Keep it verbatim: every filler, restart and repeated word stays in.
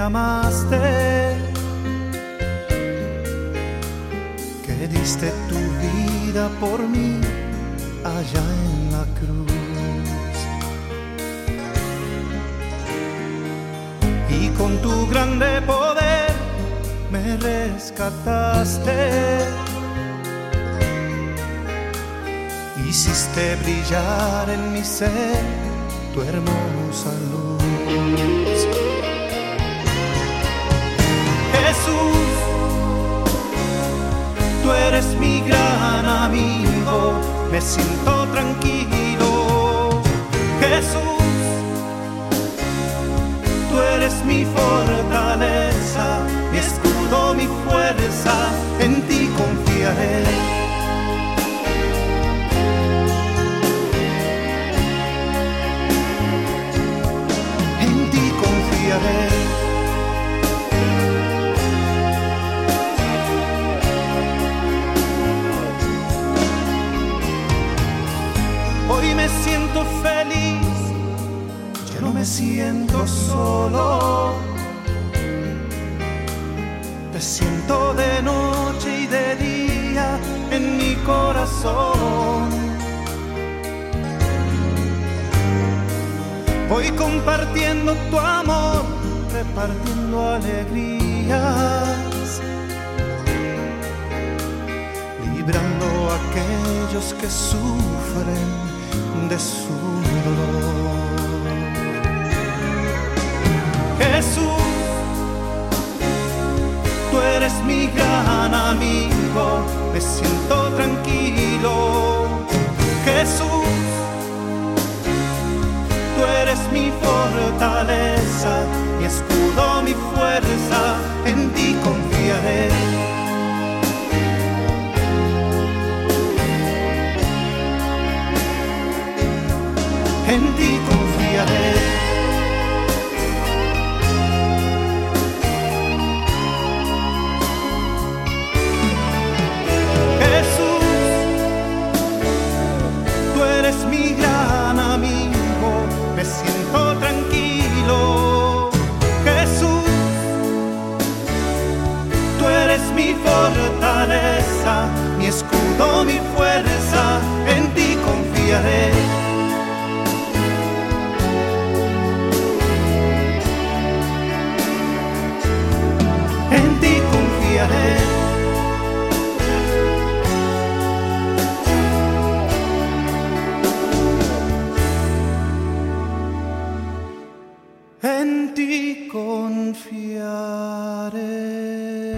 amaste, que diste tu vida por mí allá en la cruz. Y con tu grande poder me rescataste, hiciste brillar en mi ser tu hermosa luz. Jesús, tú eres mi gran amigo, me siento tranquilo. Jesús, tú eres mi fortaleza, mi escudo, mi fuerza, en ti confiaré. En ti confiaré. Hoy me siento feliz, ya no me siento solo. Te siento de noche y de día en mi corazón. Voy compartiendo tu amor, repartiendo alegrías, librando a aquellos que sufren de su dolor. Jesús, tú eres mi gran amigo, me siento tranquilo. Jesús, tú eres mi fortaleza, mi escudo, mi fuerza, en ti confiaré. En ti confiaré. Jesús, tú eres mi gran amigo, me siento tranquilo. Jesús, tú eres mi fortaleza, mi escudo, mi fuerza, en ti confiaré. En ti confiaré. En ti confiaré.